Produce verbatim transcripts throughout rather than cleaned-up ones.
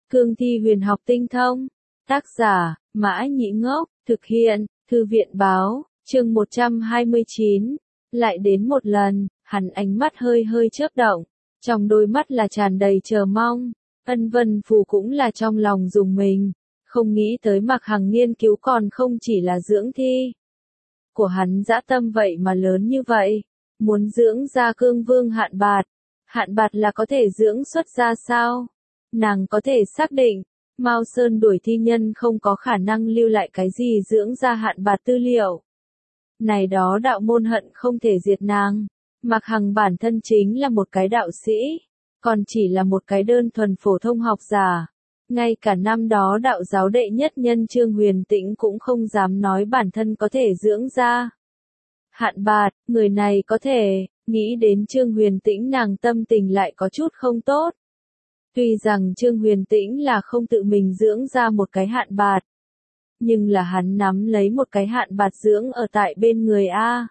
Cương thi huyền học tinh thông. Tác giả, Mã Nhĩ Ngốc, thực hiện, Thư viện Báo, chương một trăm hai mươi chín. Lại đến một lần, hắn ánh mắt hơi hơi chớp động, trong đôi mắt là tràn đầy chờ mong. Ân Vân Phù cũng là trong lòng rùng mình, không nghĩ tới Mạc Hằng nghiên cứu còn không chỉ là dưỡng thi. Của hắn dã tâm vậy mà lớn như vậy, muốn dưỡng ra cương vương Hạn Bạt. Hạn Bạt là có thể dưỡng xuất ra sao? Nàng có thể xác định, Mao Sơn đuổi thi nhân không có khả năng lưu lại cái gì dưỡng ra Hạn Bạt tư liệu. Này đó đạo môn hận không thể diệt nàng. Mạc Hằng bản thân chính là một cái đạo sĩ, còn chỉ là một cái đơn thuần phổ thông học giả. Ngay cả năm đó đạo giáo đệ nhất nhân Trương Huyền Tĩnh cũng không dám nói bản thân có thể dưỡng ra Hạn Bạt, người này có thể, nghĩ đến Trương Huyền Tĩnh nàng tâm tình lại có chút không tốt. Tuy rằng Trương Huyền Tĩnh là không tự mình dưỡng ra một cái Hạn Bạt, nhưng là hắn nắm lấy một cái Hạn Bạt dưỡng ở tại bên người A.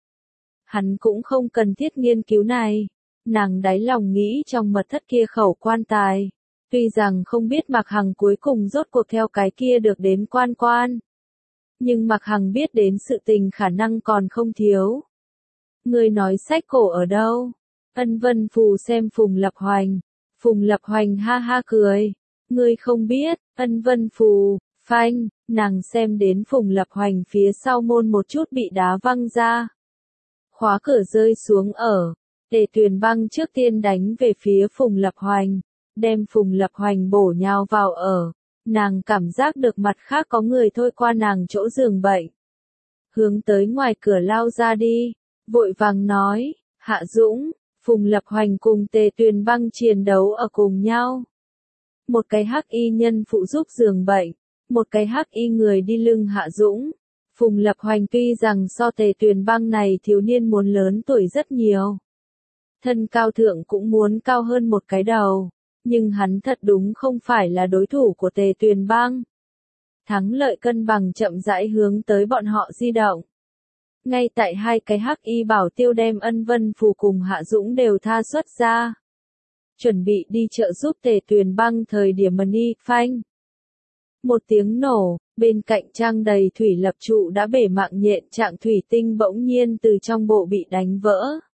Hắn cũng không cần thiết nghiên cứu này. Nàng đáy lòng nghĩ trong mật thất kia khẩu quan tài. Tuy rằng không biết Mạc Hằng cuối cùng rốt cuộc theo cái kia được đến quan quan. Nhưng Mạc Hằng biết đến sự tình khả năng còn không thiếu. Người nói sách cổ ở đâu? Ân Vân Phù xem Phùng Lập Hoành. Phùng Lập Hoành ha ha cười. Ngươi không biết, Ân Vân Phù, phanh, nàng xem đến Phùng Lập Hoành phía sau môn một chút bị đá văng ra. Khóa cửa rơi xuống ở. Tề Tuyền Băng trước tiên đánh về phía Phùng Lập Hoành, đem Phùng Lập Hoành bổ nhào vào ở. Nàng cảm giác được mặt khác có người thôi qua nàng chỗ giường bệnh. Hướng tới ngoài cửa lao ra đi, vội vàng nói, Hạ Dũng, Phùng Lập Hoành cùng Tề Tuyền Băng chiến đấu ở cùng nhau. Một cái hắc y nhân phụ giúp giường bệnh, một cái hắc y người đi lưng Hạ Dũng. Phùng Lập Hoành tuy rằng so Tề Tuyền Băng này thiếu niên muốn lớn tuổi rất nhiều. Thân cao thượng cũng muốn cao hơn một cái đầu, nhưng hắn thật đúng không phải là đối thủ của Tề Tuyền Băng. Thắng lợi cân bằng chậm rãi hướng tới bọn họ di động. Ngay tại hai cái hắc y bảo tiêu đem Ân Vân Phù cùng Hạ Dũng đều tha xuất ra. Chuẩn bị đi trợ giúp Tề Tuyền Băng thời điểm Mani, phanh. Một tiếng nổ, bên cạnh trang đầy thủy lập trụ đã bể mạng nhện trạng thủy tinh bỗng nhiên từ trong bộ bị đánh vỡ.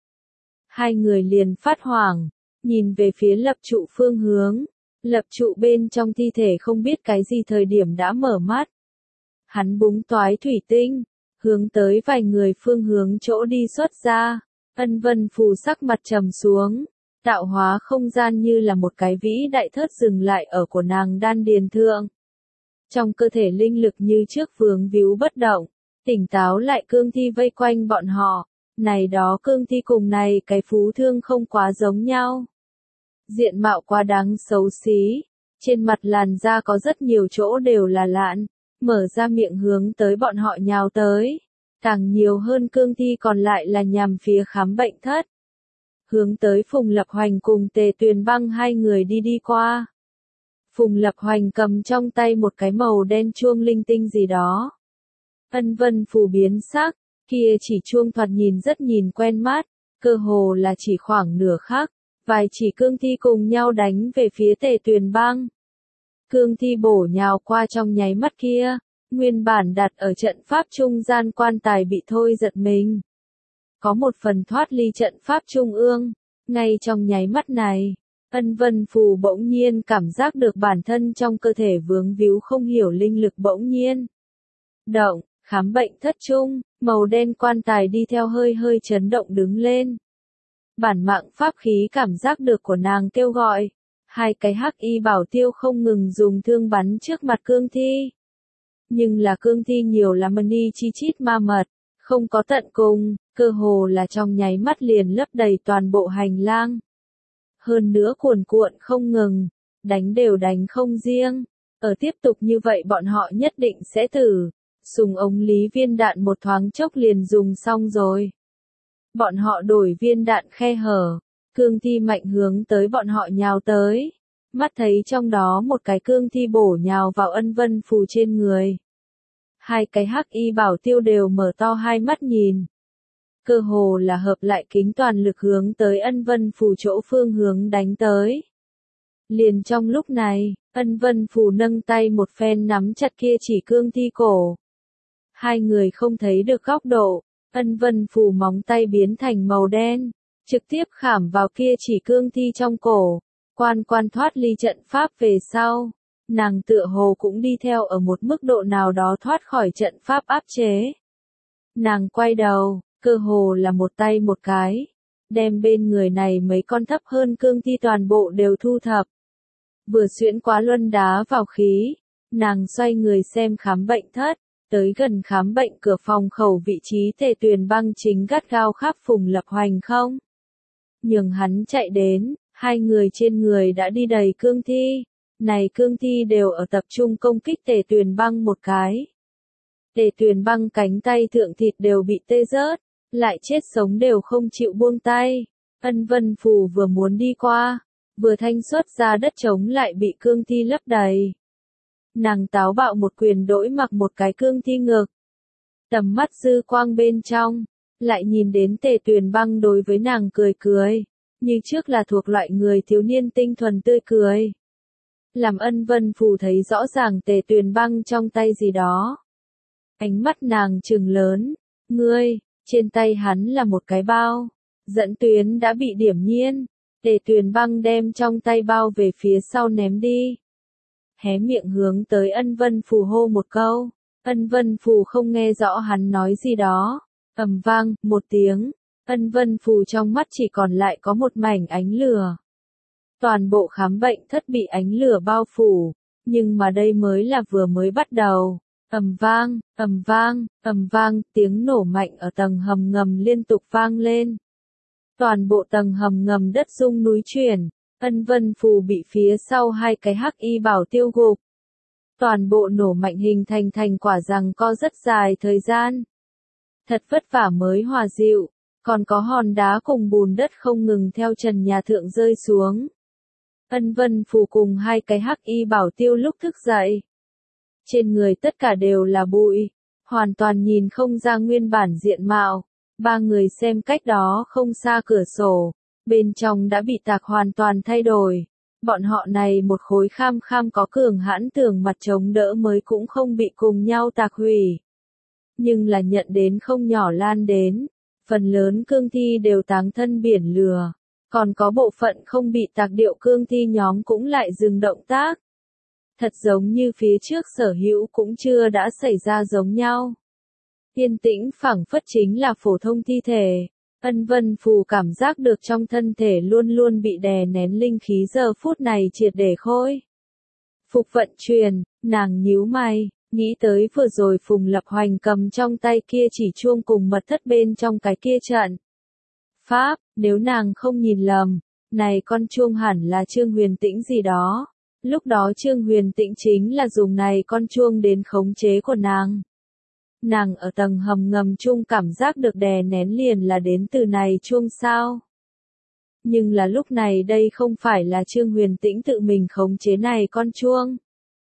Hai người liền phát hoảng, nhìn về phía lập trụ phương hướng. Lập trụ bên trong thi thể không biết cái gì thời điểm đã mở mắt. Hắn búng toái thủy tinh, hướng tới vài người phương hướng chỗ đi xuất ra. Ân Vân Phù sắc mặt trầm xuống, tạo hóa không gian như là một cái vĩ đại thớt dừng lại ở của nàng đan điền thượng. Trong cơ thể linh lực như trước vướng víu bất động, tỉnh táo lại cương thi vây quanh bọn họ. Này đó cương thi cùng này cái phú thương không quá giống nhau. Diện mạo quá đáng xấu xí, trên mặt làn da có rất nhiều chỗ đều là lạn, mở ra miệng hướng tới bọn họ nhào tới. Càng nhiều hơn cương thi còn lại là nhằm phía khám bệnh thất. Hướng tới Phùng Lập Hoành cùng Tề Tuyền Băng hai người đi đi qua. Phùng Lập Hoành cầm trong tay một cái màu đen chuông linh tinh gì đó. Ân Vân Phù biến sắc, kia chỉ chuông thoạt nhìn rất nhìn quen mắt, cơ hồ là chỉ khoảng nửa khắc, vài chỉ cương thi cùng nhau đánh về phía Tề Tuyền Băng. Cương thi bổ nhào qua trong nháy mắt kia, nguyên bản đặt ở trận pháp trung gian quan tài bị thôi giật mình. Có một phần thoát ly trận pháp trung ương, ngay trong nháy mắt này. Ân Vân Phù bỗng nhiên cảm giác được bản thân trong cơ thể vướng víu không hiểu linh lực bỗng nhiên động, khám bệnh thất trung, màu đen quan tài đi theo hơi hơi chấn động đứng lên. Bản mạng pháp khí cảm giác được của nàng kêu gọi, hai cái hắc y bảo tiêu không ngừng dùng thương bắn trước mặt cương thi. Nhưng là cương thi nhiều là mani chi chít ma mật, không có tận cùng, cơ hồ là trong nháy mắt liền lấp đầy toàn bộ hành lang. Hơn nữa cuồn cuộn không ngừng, đánh đều đánh không riêng. Ở tiếp tục như vậy bọn họ nhất định sẽ thử. Súng ống lý viên đạn một thoáng chốc liền dùng xong rồi. Bọn họ đổi viên đạn khe hở. Cương thi mạnh hướng tới bọn họ nhào tới. Mắt thấy trong đó một cái cương thi bổ nhào vào Ân Vân Phù trên người. Hai cái hắc y bảo tiêu đều mở to hai mắt nhìn. Cơ hồ là hợp lại kính toàn lực hướng tới Ân Vân Phù chỗ phương hướng đánh tới. Liền trong lúc này, Ân Vân Phù nâng tay một phen nắm chặt kia chỉ cương thi cổ. Hai người không thấy được góc độ, Ân Vân Phù móng tay biến thành màu đen, trực tiếp khảm vào kia chỉ cương thi trong cổ. Quan Quan thoát ly trận pháp về sau, nàng tựa hồ cũng đi theo ở một mức độ nào đó thoát khỏi trận pháp áp chế. Nàng quay đầu, cơ hồ là một tay một cái, đem bên người này mấy con thấp hơn cương thi toàn bộ đều thu thập. Vừa xuyễn quá luân đá vào khí, nàng xoay người xem khám bệnh thất, tới gần khám bệnh cửa phòng khẩu vị trí Tề Tuyền Băng chính gắt gao khắp Phùng Lập Hoành không. Nhường hắn chạy đến, hai người trên người đã đi đầy cương thi, này cương thi đều ở tập trung công kích Tề Tuyền Băng một cái. Tề Tuyền Băng cánh tay thượng thịt đều bị tê rớt, lại chết sống đều không chịu buông tay. Ân Vân Phù vừa muốn đi qua, vừa thanh xuất ra đất trống lại bị cương thi lấp đầy. Nàng táo bạo một quyền đỗi mặc một cái cương thi ngực. Tầm mắt dư quang bên trong, lại nhìn đến Tề Tuyền Băng đối với nàng cười cười, như trước là thuộc loại người thiếu niên tinh thuần tươi cười. Làm Ân Vân Phù thấy rõ ràng Tề Tuyền Băng trong tay gì đó. Ánh mắt nàng trừng lớn, ngươi, trên tay hắn là một cái bao, dẫn tuyến đã bị điểm nhiên. Tề Tuyền Băng đem trong tay bao về phía sau ném đi. Hé miệng hướng tới Ân Vân Phù hô một câu. Ân Vân Phù không nghe rõ hắn nói gì đó. Ầm vang, một tiếng. Ân Vân Phù trong mắt chỉ còn lại có một mảnh ánh lửa. Toàn bộ khám bệnh thất bị ánh lửa bao phủ. Nhưng mà đây mới là vừa mới bắt đầu. Ầm vang, ầm vang, ầm vang, tiếng nổ mạnh ở tầng hầm ngầm liên tục vang lên. Toàn bộ tầng hầm ngầm đất rung núi chuyển, Ân Vân Phù bị phía sau hai cái hắc y bảo tiêu gục. Toàn bộ nổ mạnh hình thành thành quả giằng co rất dài thời gian. Thật vất vả mới hòa dịu, còn có hòn đá cùng bùn đất không ngừng theo trần nhà thượng rơi xuống. Ân Vân Phù cùng hai cái hắc y bảo tiêu lúc thức dậy. Trên người tất cả đều là bụi, hoàn toàn nhìn không ra nguyên bản diện mạo. Ba người xem cách đó không xa cửa sổ, bên trong đã bị tạc hoàn toàn thay đổi. Bọn họ này một khối kham kham có cường hãn tường mặt chống đỡ mới cũng không bị cùng nhau tạc hủy. Nhưng là nhận đến không nhỏ lan đến, phần lớn cương thi đều táng thân biển lửa, còn có bộ phận không bị tạc điệu cương thi nhóm cũng lại dừng động tác. Thật giống như phía trước sở hữu cũng chưa đã xảy ra giống nhau. Yên tĩnh phảng phất chính là phổ thông thi thể. Ân Vân Phù cảm giác được trong thân thể luôn luôn bị đè nén linh khí giờ phút này triệt để khôi phục vận chuyển, nàng nhíu mày, nghĩ tới vừa rồi Phùng Lập Hoành cầm trong tay kia chỉ chuông cùng mật thất bên trong cái kia trận pháp, nếu nàng không nhìn lầm, này con chuông hẳn là Trương Huyền Tĩnh gì đó. Lúc đó Trương Huyền Tĩnh chính là dùng này con chuông đến khống chế của nàng. Nàng ở tầng hầm ngầm chung cảm giác được đè nén liền là đến từ này chuông sao. Nhưng là lúc này đây không phải là Trương Huyền Tĩnh tự mình khống chế này con chuông.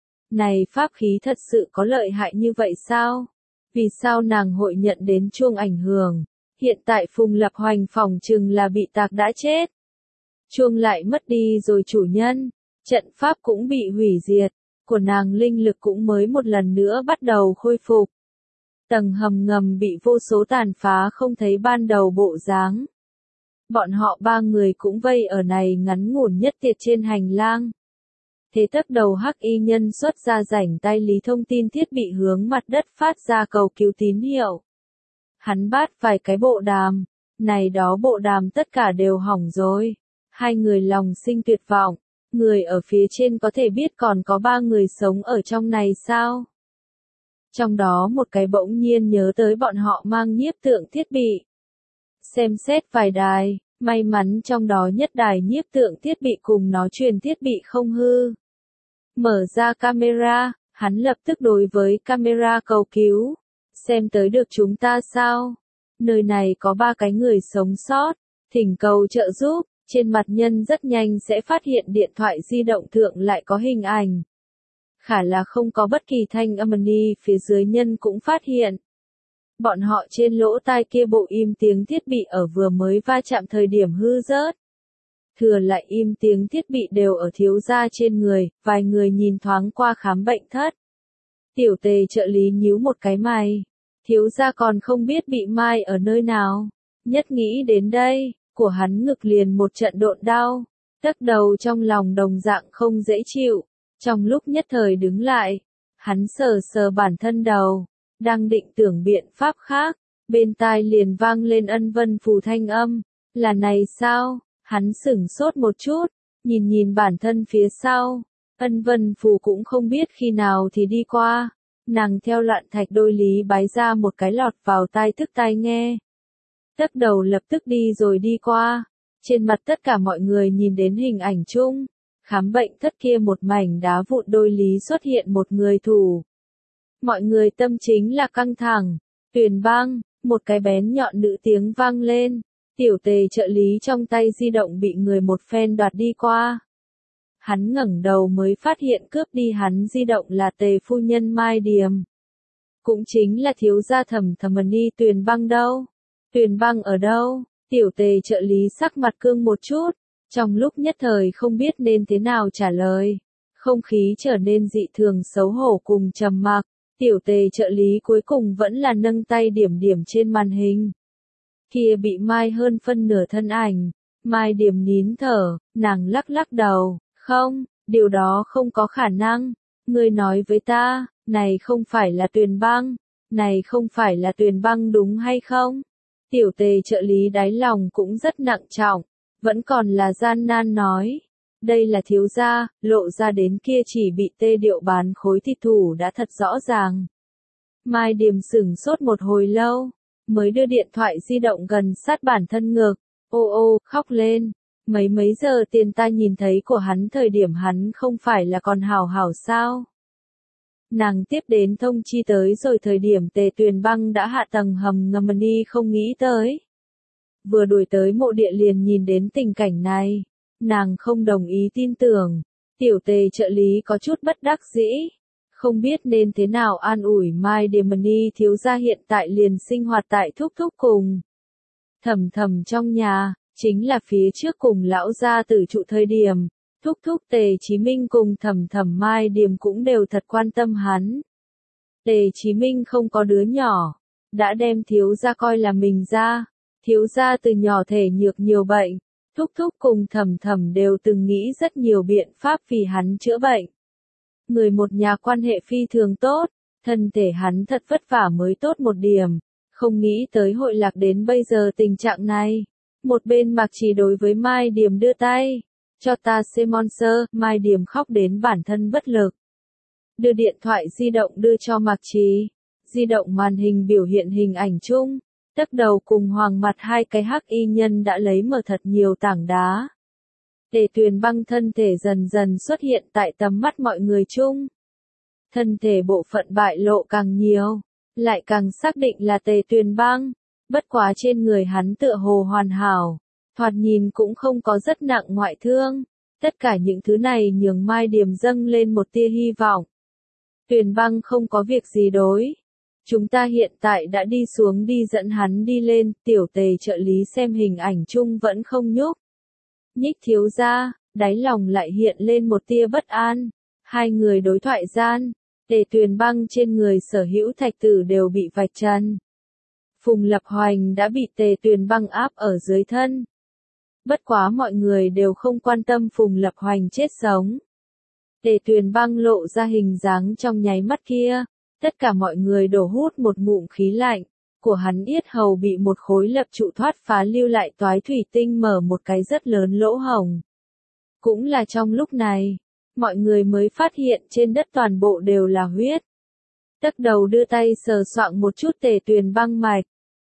Này pháp khí thật sự có lợi hại như vậy sao? Vì sao nàng hội nhận đến chuông ảnh hưởng? Hiện tại Phùng Lập Hoành phỏng chừng là bị tạc đã chết. Chuông lại mất đi rồi chủ nhân. Trận pháp cũng bị hủy diệt. Của nàng linh lực cũng mới một lần nữa bắt đầu khôi phục. Tầng hầm ngầm bị vô số tàn phá không thấy ban đầu bộ dáng. Bọn họ ba người cũng vây ở này ngắn ngủn nhất tiệt trên hành lang. Thế tất đầu hắc y nhân xuất ra rảnh tay lý thông tin thiết bị hướng mặt đất phát ra cầu cứu tín hiệu. Hắn bắt vài cái bộ đàm, này đó bộ đàm tất cả đều hỏng rồi. Hai người lòng sinh tuyệt vọng, người ở phía trên có thể biết còn có ba người sống ở trong này sao? Trong đó một cái bỗng nhiên nhớ tới bọn họ mang nhiếp tượng thiết bị. Xem xét vài đài, may mắn trong đó nhất đài nhiếp tượng thiết bị cùng nó truyền thiết bị không hư. Mở ra camera, hắn lập tức đối với camera cầu cứu. Xem tới được chúng ta sao? Nơi này có ba cái người sống sót, thỉnh cầu trợ giúp, trên mặt nhân rất nhanh sẽ phát hiện điện thoại di động thượng lại có hình ảnh. Khả là không có bất kỳ thanh âm ni phía dưới nhân cũng phát hiện. Bọn họ trên lỗ tai kia bộ im tiếng thiết bị ở vừa mới va chạm thời điểm hư rớt. thừa lại im tiếng thiết bị đều ở thiếu gia trên người, vài người nhìn thoáng qua khám bệnh thất. Tiểu Tề trợ lý nhíu một cái mày, thiếu gia còn không biết bị mai ở nơi nào, nhất nghĩ đến đây, của hắn ngực liền một trận độn đau, tấc đầu trong lòng đồng dạng không dễ chịu, trong lúc nhất thời đứng lại, hắn sờ sờ bản thân đầu, đang định tưởng biện pháp khác, bên tai liền vang lên Ân Vân Phù thanh âm, là này sao? Hắn sửng sốt một chút, nhìn nhìn bản thân phía sau, Ân Vân Phù cũng không biết khi nào thì đi qua, nàng theo loạn thạch đôi lý bái ra một cái lọt vào tai thức tai nghe. Tấc đầu lập tức đi rồi đi qua, trên mặt tất cả mọi người nhìn đến hình ảnh chung, khám bệnh thất kia một mảnh đá vụn đôi lý xuất hiện một người thủ. Mọi người tâm chính là căng thẳng, Tuyền Băng, một cái bén nhọn nữ tiếng vang lên. Tiểu Tề trợ lý trong tay di động bị người một phen đoạt đi qua. Hắn ngẩng đầu mới phát hiện cướp đi hắn di động là Tề phu nhân Mai Điềm. Cũng chính là thiếu gia Thẩm Thẩm Ni. Tuyền Băng đâu? Tuyền Băng ở đâu? Tiểu Tề trợ lý sắc mặt cương một chút, trong lúc nhất thời không biết nên thế nào trả lời. Không khí trở nên dị thường xấu hổ cùng trầm mặc, Tiểu Tề trợ lý cuối cùng vẫn là nâng tay điểm điểm trên màn hình. Kia bị mai hơn phân nửa thân ảnh, Mai Điềm nín thở, nàng lắc lắc đầu, không, điều đó không có khả năng, ngươi nói với ta, này không phải là Tuyền Băng, này không phải là Tuyền Băng đúng hay không? Tiểu Tề trợ lý đáy lòng cũng rất nặng trọng, vẫn còn là gian nan nói, đây là thiếu gia, lộ ra đến kia chỉ bị tê điệu bán khối thịt thủ đã thật rõ ràng. Mai Điềm sửng sốt một hồi lâu, mới đưa điện thoại di động gần sát bản thân ngực, ô ô, khóc lên, mấy mấy giờ tiền ta nhìn thấy của hắn thời điểm hắn không phải là còn hảo hảo sao? Nàng tiếp đến thông chi tới rồi thời điểm Tề Tuyền Băng đã hạ tầng hầm ngầm đi không nghĩ tới. Vừa đuổi tới mộ địa liền nhìn đến tình cảnh này, nàng không đồng ý tin tưởng, Tiểu Tề trợ lý có chút bất đắc dĩ. Không biết nên thế nào an ủi Mai Điềm Ni thiếu gia hiện tại liền sinh hoạt tại Thúc Thúc cùng. Thầm thầm trong nhà, chính là phía trước cùng lão gia tử trụ thời điểm, Thúc Thúc Tề Chí Minh cùng thầm thầm Mai Điềm cũng đều thật quan tâm hắn. Tề Chí Minh không có đứa nhỏ, đã đem thiếu gia coi là mình ra, thiếu gia từ nhỏ thể nhược nhiều bệnh, Thúc Thúc cùng thầm thầm đều từng nghĩ rất nhiều biện pháp vì hắn chữa bệnh. Người một nhà quan hệ phi thường tốt, thân thể hắn thật vất vả mới tốt một điểm, không nghĩ tới hội lạc đến bây giờ tình trạng này. Một bên Mạc Trì đối với Mai Điềm đưa tay, cho ta xem monster, Mai Điềm khóc đến bản thân bất lực. Đưa điện thoại di động đưa cho Mạc Trì, di động màn hình biểu hiện hình ảnh chung, tấc đầu cùng hoàng mặt hai cái hắc y nhân đã lấy mở thật nhiều tảng đá. Tề Tuyền Băng thân thể dần dần xuất hiện tại tầm mắt mọi người chung. Thân thể bộ phận bại lộ càng nhiều, lại càng xác định là Tề Tuyền Băng, bất quá trên người hắn tựa hồ hoàn hảo, thoạt nhìn cũng không có rất nặng ngoại thương, tất cả những thứ này nhường Mai Điềm dâng lên một tia hy vọng. Tuyền Băng không có việc gì đối. Chúng ta hiện tại đã đi xuống đi dẫn hắn đi lên, Tiểu Tề trợ lý xem hình ảnh chung vẫn không nhúc. Nhích thiếu gia, đáy lòng lại hiện lên một tia bất an. Hai người đối thoại gian, Tề Tuyền Băng trên người sở hữu thạch tử đều bị vạch trần. Phùng Lập Hoành đã bị Tề Tuyền Băng áp ở dưới thân. Bất quá mọi người đều không quan tâm Phùng Lập Hoành chết sống. Tề Tuyền Băng lộ ra hình dáng trong nháy mắt kia, tất cả mọi người đổ hút một ngụm khí lạnh, của hắn yết hầu bị một khối lập trụ thoát phá lưu lại toái thủy tinh mở một cái rất lớn lỗ hổng. Cũng là trong lúc này, mọi người mới phát hiện trên đất toàn bộ đều là huyết. Tấc đầu đưa tay sờ soạng một chút Tề Tuyền Băng mạch.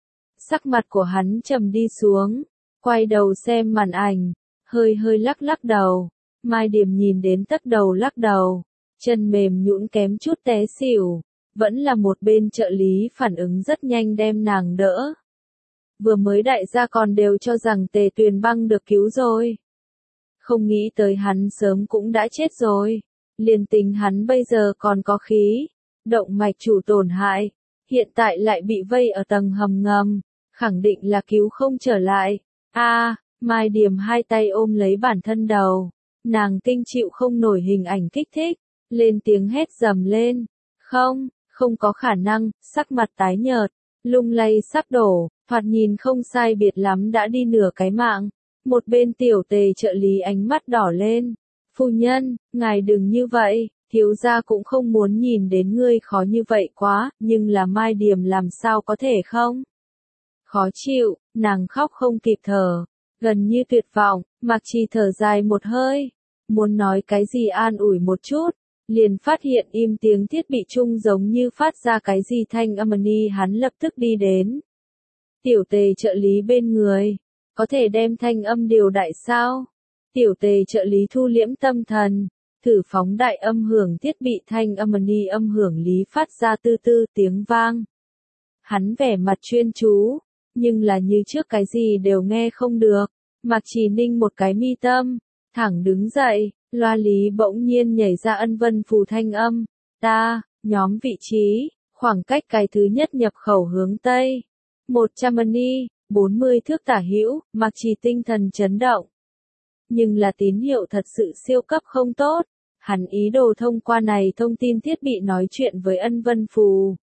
Sắc mặt của hắn trầm đi xuống, quay đầu xem màn ảnh, hơi hơi lắc lắc đầu. Mai Điềm nhìn đến tấc đầu lắc đầu, chân mềm nhũn kém chút té xỉu, vẫn là một bên trợ lý phản ứng rất nhanh đem nàng đỡ. Vừa mới đại gia còn đều cho rằng Tề Tuyền Băng được cứu rồi. Không nghĩ tới hắn sớm cũng đã chết rồi, liền tính hắn bây giờ còn có khí, động mạch chủ tổn hại, hiện tại lại bị vây ở tầng hầm ngầm, khẳng định là cứu không trở lại. A, Mai Điềm hai tay ôm lấy bản thân đầu. Nàng kinh chịu không nổi hình ảnh kích thích. Lên tiếng hét dầm lên. Không, không có khả năng, sắc mặt tái nhợt. Lung lay sắp đổ, thoạt nhìn không sai biệt lắm đã đi nửa cái mạng. Một bên tiểu tề trợ lý ánh mắt đỏ lên. Phu nhân, ngài đừng như vậy, thiếu gia cũng không muốn nhìn đến ngươi khó như vậy quá, nhưng là Mai Điềm làm sao có thể không? Khó chịu, nàng khóc không kịp thở, gần như tuyệt vọng, Mạc Trì thở dài một hơi, muốn nói cái gì an ủi một chút, liền phát hiện im tiếng thiết bị chung giống như phát ra cái gì thanh âm ni, hắn lập tức đi đến. Tiểu tề trợ lý bên người, có thể đem thanh âm điều đại sao? Tiểu tề trợ lý thu liễm tâm thần, thử phóng đại âm hưởng thiết bị thanh âm ni, âm hưởng lý phát ra tư tư tiếng vang. Hắn vẻ mặt chuyên chú, nhưng là như trước cái gì đều nghe không được. Mạc Trì ninh một cái mi tâm, thẳng đứng dậy, loa lý bỗng nhiên nhảy ra ân vân phù thanh âm. Ta, nhóm vị trí, khoảng cách cái thứ nhất nhập khẩu hướng Tây. một trăm ni, bốn mươi thước tả hữu, Mạc Trì tinh thần chấn động. Nhưng là tín hiệu thật sự siêu cấp không tốt. Hắn ý đồ thông qua này thông tin thiết bị nói chuyện với ân vân phù.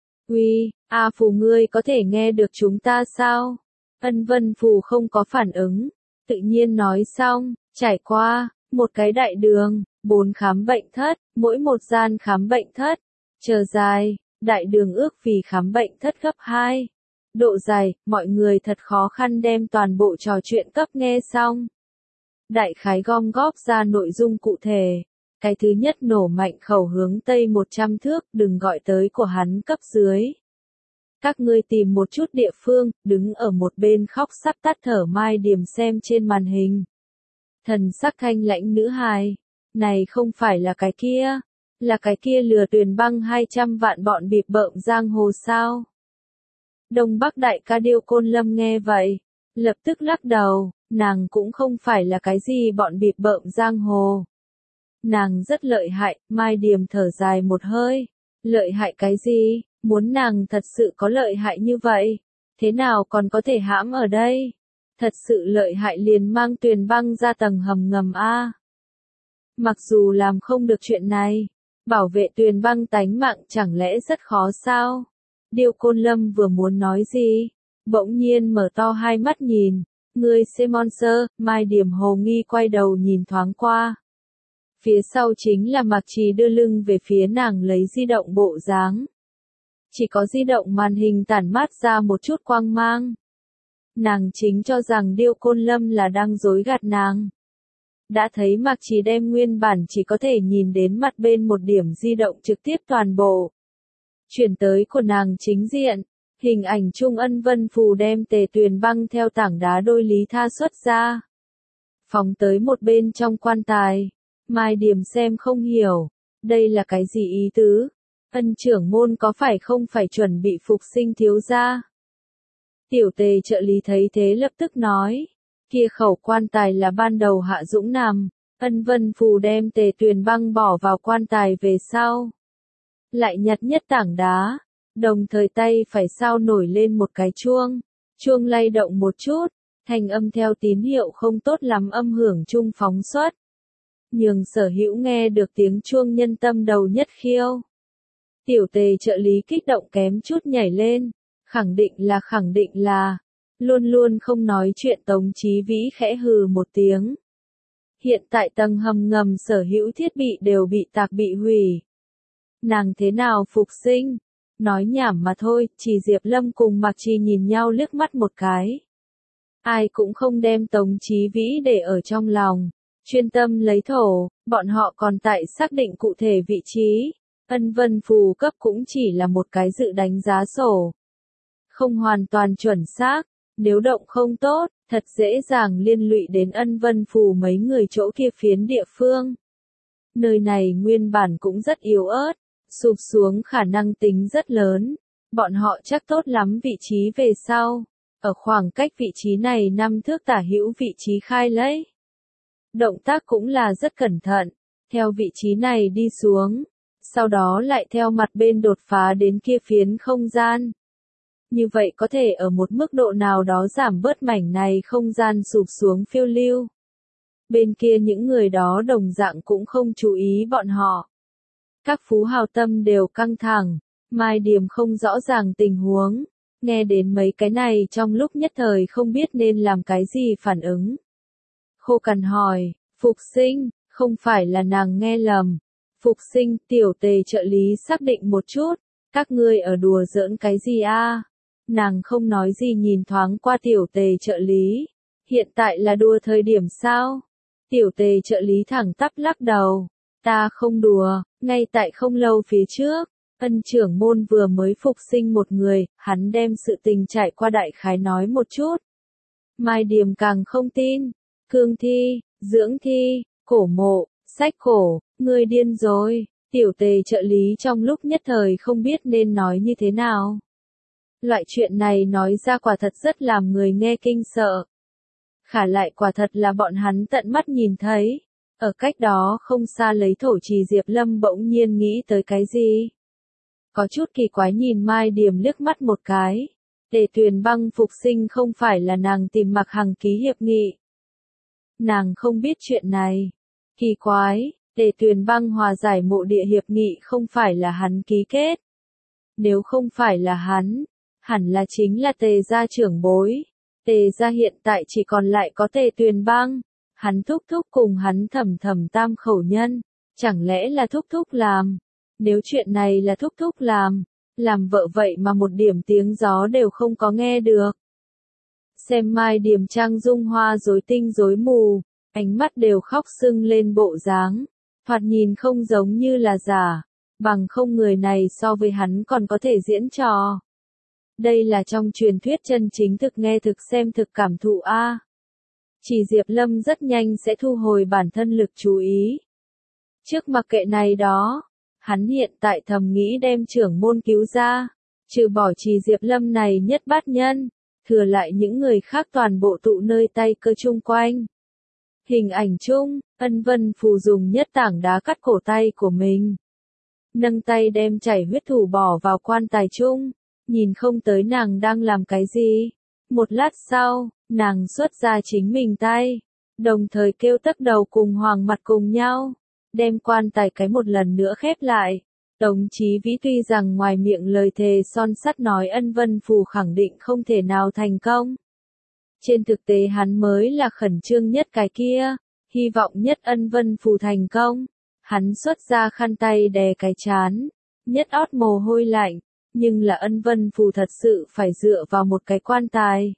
Uy, A Phù ngươi có thể nghe được chúng ta sao? Ân vân phù không có phản ứng. Tự nhiên nói xong, trải qua, một cái đại đường, bốn khám bệnh thất, mỗi một gian khám bệnh thất. Chờ dài, đại đường ước vì khám bệnh thất gấp hai. Độ dài, mọi người thật khó khăn đem toàn bộ trò chuyện cấp nghe xong. Đại khái gom góp ra nội dung cụ thể. Cái thứ nhất nổ mạnh khẩu hướng Tây một trăm thước, đừng gọi tới của hắn cấp dưới. Các ngươi tìm một chút địa phương, đứng ở một bên khóc sắp tắt thở Mai Điềm xem trên màn hình. Thần sắc thanh lãnh nữ hài. Này không phải là cái kia. Là cái kia lừa Tuyền Băng hai trăm vạn bọn bịp bợm giang hồ sao. Đông Bắc đại ca Điêu Côn Lâm nghe vậy. Lập tức lắc đầu, nàng cũng không phải là cái gì bọn bịp bợm giang hồ. Nàng rất lợi hại, Mai Điềm thở dài một hơi. Lợi hại cái gì? Muốn nàng thật sự có lợi hại như vậy? Thế nào còn có thể hãm ở đây? Thật sự lợi hại liền mang Tuyền Băng ra tầng hầm ngầm a. Mặc dù làm không được chuyện này, bảo vệ Tuyền Băng tánh mạng chẳng lẽ rất khó sao? Điêu Côn Lâm vừa muốn nói gì, bỗng nhiên mở to hai mắt nhìn. Ngươi Semonser, Mai Điềm hồ nghi quay đầu nhìn thoáng qua. Phía sau chính là Mạc Trì đưa lưng về phía nàng lấy di động bộ dáng. Chỉ có di động màn hình tản mát ra một chút quang mang. Nàng chính cho rằng Điêu Côn Lâm là đang dối gạt nàng. Đã thấy Mạc Trì đem nguyên bản chỉ có thể nhìn đến mặt bên một điểm di động trực tiếp toàn bộ. Chuyển tới của nàng chính diện. Hình ảnh Trung Ân Vân Phù đem Tề Tuyền Băng theo tảng đá đôi lý tha xuất ra. Phóng tới một bên trong quan tài. Mai Điềm xem không hiểu. Đây là cái gì ý tứ? Ân trưởng môn có phải không phải chuẩn bị phục sinh thiếu gia? Tiểu Tề trợ lý thấy thế lập tức nói. Kia khẩu quan tài là ban đầu Hạ Dũng nằm. Ân Vân Phù đem Tề Tuyền Băng bỏ vào quan tài về sau. Lại nhặt nhất tảng đá. Đồng thời tay phải sao nổi lên một cái chuông. Chuông lay động một chút. Thành âm theo tín hiệu không tốt lắm âm hưởng chung phóng xuất. Nhường Sở Hữu nghe được tiếng chuông nhân tâm đầu nhất khiêu. Tiểu Tề trợ lý kích động kém chút nhảy lên. Khẳng định là khẳng định là. Luôn luôn không nói chuyện Tống Chí Vĩ khẽ hừ một tiếng. Hiện tại tầng hầm ngầm Sở Hữu thiết bị đều bị tạc bị hủy. Nàng thế nào phục sinh? Nói nhảm mà thôi, chỉ Diệp Lâm cùng Mạc Trì nhìn nhau liếc mắt một cái. Ai cũng không đem Tống Chí Vĩ để ở trong lòng. Chuyên tâm lấy thổ, bọn họ còn tại xác định cụ thể vị trí. Ân Vân Phù cấp cũng chỉ là một cái dự đánh giá sổ. Không hoàn toàn chuẩn xác, nếu động không tốt, thật dễ dàng liên lụy đến Ân Vân Phù mấy người chỗ kia phiến địa phương. Nơi này nguyên bản cũng rất yếu ớt, sụp xuống khả năng tính rất lớn. Bọn họ chắc tốt lắm vị trí về sau. Ở khoảng cách vị trí này năm thước tả hữu vị trí khai lấy. Động tác cũng là rất cẩn thận, theo vị trí này đi xuống, sau đó lại theo mặt bên đột phá đến kia phiến không gian. như vậy có thể ở một mức độ nào đó giảm bớt mảnh này không gian sụp xuống phiêu lưu. Bên kia những người đó đồng dạng cũng không chú ý bọn họ. Các phú hào tâm đều căng thẳng, Mai Điềm không rõ ràng tình huống, nghe đến mấy cái này trong lúc nhất thời không biết nên làm cái gì phản ứng. Khô cằn hỏi, Phục Sinh, không phải là nàng nghe lầm. Phục Sinh, tiểu tề trợ lý xác định một chút, các ngươi ở đùa giỡn cái gì a? Nàng không nói gì nhìn thoáng qua tiểu tề trợ lý. Hiện tại là đùa thời điểm sao? Tiểu tề trợ lý thẳng tắp lắc đầu. Ta không đùa, ngay tại không lâu phía trước, Ân trưởng môn vừa mới phục sinh một người, hắn đem sự tình trải qua đại khái nói một chút. Mai Điềm càng không tin. Cương thi, dưỡng thi, cổ mộ, sách cổ, ngươi điên rồi. Tiểu tề trợ lý trong lúc nhất thời không biết nên nói như thế nào. Loại chuyện này nói ra quả thật rất làm người nghe kinh sợ. Khả lại quả thật là bọn hắn tận mắt nhìn thấy. Ở cách đó không xa lấy thổ trì Diệp Lâm bỗng nhiên nghĩ tới cái gì. Có chút kỳ quái nhìn Mai Điềm liếc mắt một cái. Tề Tuyền Băng phục sinh không phải là nàng tìm Mạc Hằng ký hiệp nghị. Nàng không biết chuyện này. Kỳ quái, Tề Tuyền Băng hòa giải mộ địa hiệp nghị không phải là hắn ký kết. Nếu không phải là hắn, hẳn là chính là Tề gia trưởng bối. Tề gia hiện tại chỉ còn lại có Tề Tuyền Băng. Hắn thúc thúc cùng hắn thầm thầm tam khẩu nhân. Chẳng lẽ là thúc thúc làm? Nếu chuyện này là thúc thúc làm, làm vợ vậy mà một điểm tiếng gió đều không có nghe được. Xem Mai Điềm trang dung hoa rối tinh rối mù, ánh mắt đều khóc sưng lên bộ dáng, thoạt nhìn không giống như là giả, bằng không người này so với hắn còn có thể diễn trò. Đây là trong truyền thuyết chân chính thực nghe thực xem thực cảm thụ a. Chỉ Diệp Lâm rất nhanh sẽ thu hồi bản thân lực chú ý. Trước mặc kệ này đó, hắn hiện tại thầm nghĩ đem trưởng môn cứu ra, trừ bỏ Trì Diệp Lâm này nhất bát nhân, thừa lại những người khác toàn bộ tụ nơi tay cơ chung quanh. Hình ảnh chung, Ân Vân Phù dùng nhất tảng đá cắt cổ tay của mình. Nâng tay đem chảy huyết thủ bỏ vào quan tài chung, nhìn không tới nàng đang làm cái gì. Một lát sau, nàng xuất ra chính mình tay, đồng thời kêu tất đầu cùng hoàng mặt cùng nhau, đem quan tài cái một lần nữa khép lại. Tống Chí Vĩ tuy rằng ngoài miệng lời thề son sắt nói Ân Vân Phù khẳng định không thể nào thành công. Trên thực tế hắn mới là khẩn trương nhất cái kia, hy vọng nhất Ân Vân Phù thành công. Hắn xuất ra khăn tay đè cái chán, nhất ót mồ hôi lạnh, nhưng là Ân Vân Phù thật sự phải dựa vào một cái quan tài.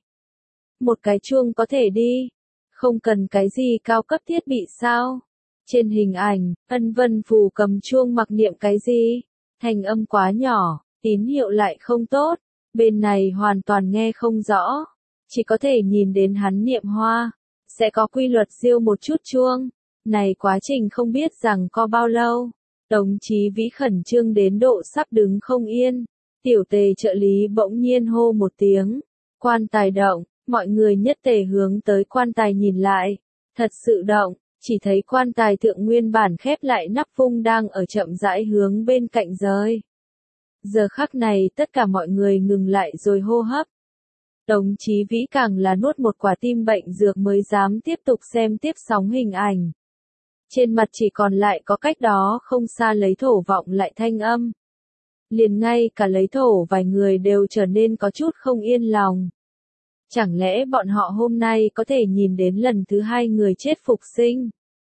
Một cái chuông có thể đi, không cần cái gì cao cấp thiết bị sao? Trên hình ảnh, Ân Vân Phù cầm chuông mặc niệm cái gì? Thanh âm quá nhỏ, tín hiệu lại không tốt, bên này hoàn toàn nghe không rõ, chỉ có thể nhìn đến hắn niệm hoa, sẽ có quy luật siêu một chút chuông. Này quá trình không biết rằng có bao lâu. Tống Chí Vĩ khẩn trương đến độ sắp đứng không yên. Tiểu tề trợ lý bỗng nhiên hô một tiếng. Quan tài động, mọi người nhất tề hướng tới quan tài nhìn lại. Thật sự động, chỉ thấy quan tài thượng nguyên bản khép lại nắp vung đang ở chậm rãi hướng bên cạnh rơi. Giờ khắc này tất cả mọi người ngừng lại rồi hô hấp. Tống Chí Vĩ càng là nuốt một quả tim bệnh dược mới dám tiếp tục xem tiếp sóng hình ảnh. Trên mặt chỉ còn lại có cách đó không xa lấy thổ vọng lại thanh âm. Liền ngay cả lấy thổ vài người đều trở nên có chút không yên lòng. Chẳng lẽ bọn họ hôm nay có thể nhìn đến lần thứ hai người chết phục sinh?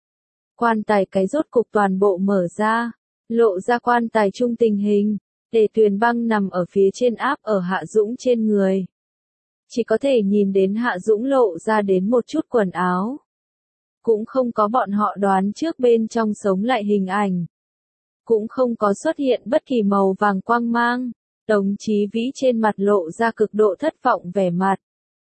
Quan tài cái rốt cục toàn bộ mở ra, lộ ra quan tài trung tình hình. Tề Tuyền Băng nằm ở phía trên áp ở Hạ Dũng trên người. Chỉ có thể nhìn đến Hạ Dũng lộ ra đến một chút quần áo. Cũng không có bọn họ đoán trước bên trong sống lại hình ảnh. Cũng không có xuất hiện bất kỳ màu vàng quang mang. Tống Chí Vĩ trên mặt lộ ra cực độ thất vọng vẻ mặt.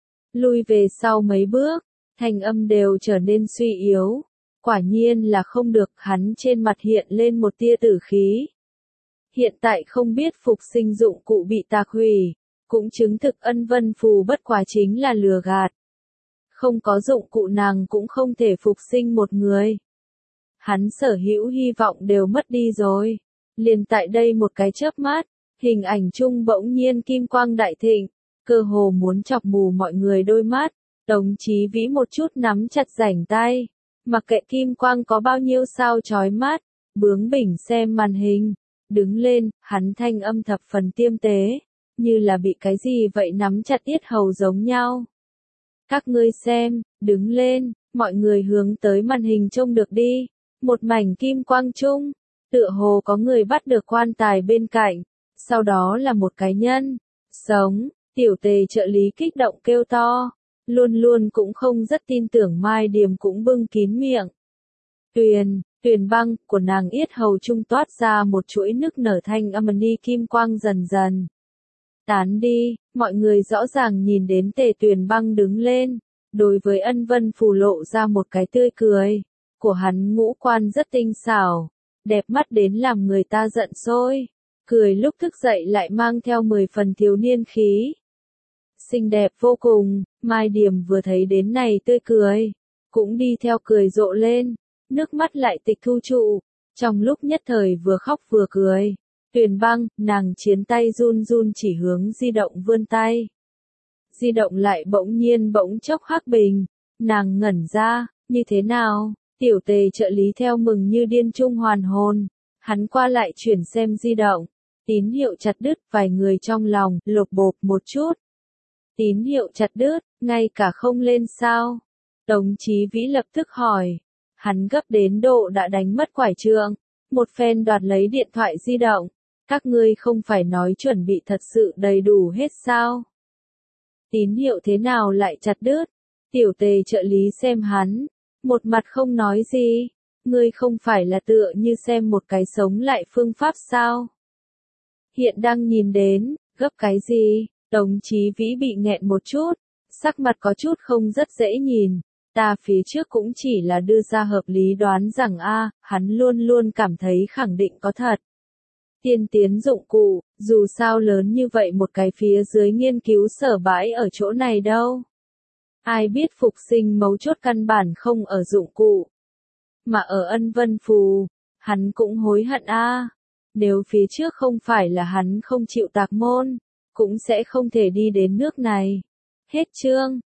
Lui về sau mấy bước, thanh âm đều trở nên suy yếu. Quả nhiên là không được, hắn trên mặt hiện lên một tia tử khí. Hiện tại không biết phục sinh dụng cụ bị tạc hủy, cũng chứng thực Ân Vân Phù bất quá chính là lừa gạt. Không có dụng cụ nàng cũng không thể phục sinh một người. Hắn sở hữu hy vọng đều mất đi rồi. Liền tại đây một cái chớp mắt, Hình ảnh chung bỗng nhiên kim quang đại thịnh, cơ hồ muốn chọc mù mọi người đôi mắt. Tống Chí Vĩ một chút nắm chặt rảnh tay, mặc kệ kim quang có bao nhiêu sao chói mắt, bướng bỉnh xem màn hình. Đứng lên, hắn thanh âm thập phần tiêm tế, như là bị cái gì vậy nắm chặt yết hầu giống nhau. Các ngươi xem, đứng lên, mọi người hướng tới màn hình trông được đi. Một mảnh kim quang chung, tựa hồ có người bắt được quan tài bên cạnh, sau đó là một cái nhân sống. Tiểu Tề trợ lý kích động kêu to, luôn luôn cũng không rất tin tưởng Mai Điềm cũng bưng kín miệng. Tuyền, Tuyền Băng, của nàng yết hầu trung toát ra một chuỗi nức nở thanh âm ni kim quang dần dần tán đi, mọi người rõ ràng nhìn đến Tề Tuyền Băng đứng lên, đối với Ân Vân Phù lộ ra một cái tươi cười, của hắn ngũ quan rất tinh xảo, đẹp mắt đến làm người ta giận sôi, cười lúc thức dậy lại mang theo mười phần thiếu niên khí. Xinh đẹp vô cùng, Mai Điềm vừa thấy đến này tươi cười, cũng đi theo cười rộ lên, nước mắt lại tịch thu trụ, trong lúc nhất thời vừa khóc vừa cười. Tuyền Băng, nàng chiến tay run run chỉ hướng di động vươn tay. Di động lại bỗng nhiên bỗng chốc hắc bình, nàng ngẩn ra, như thế nào? Tiểu Tề trợ lý theo mừng như điên trung hoàn hồn, hắn qua lại chuyển xem di động, tín hiệu chặt đứt, vài người trong lòng lột bột một chút. Tín hiệu chặt đứt, ngay cả không lên sao? Tống Chí Vĩ lập tức hỏi, hắn gấp đến độ đã đánh mất quải trượng, một phen đoạt lấy điện thoại di động, các ngươi không phải nói chuẩn bị thật sự đầy đủ hết sao? Tín hiệu thế nào lại chặt đứt? Tiểu Tề trợ lý xem hắn, một mặt không nói gì, ngươi không phải là tựa như xem một cái sống lại phương pháp sao? Hiện đang nhìn đến, gấp cái gì? Tống Chí Vĩ bị nghẹn một chút, sắc mặt có chút không rất dễ nhìn, ta phía trước cũng chỉ là đưa ra hợp lý đoán rằng a, hắn luôn luôn cảm thấy khẳng định có thật. Tiên tiến dụng cụ, dù sao lớn như vậy một cái phía dưới nghiên cứu sở bãi ở chỗ này đâu. Ai biết phục sinh mấu chốt căn bản không ở dụng cụ, mà ở Ân Vân Phù, hắn cũng hối hận a. Nếu phía trước không phải là hắn không chịu tạc môn, cũng sẽ không thể đi đến nước này. Hết chương.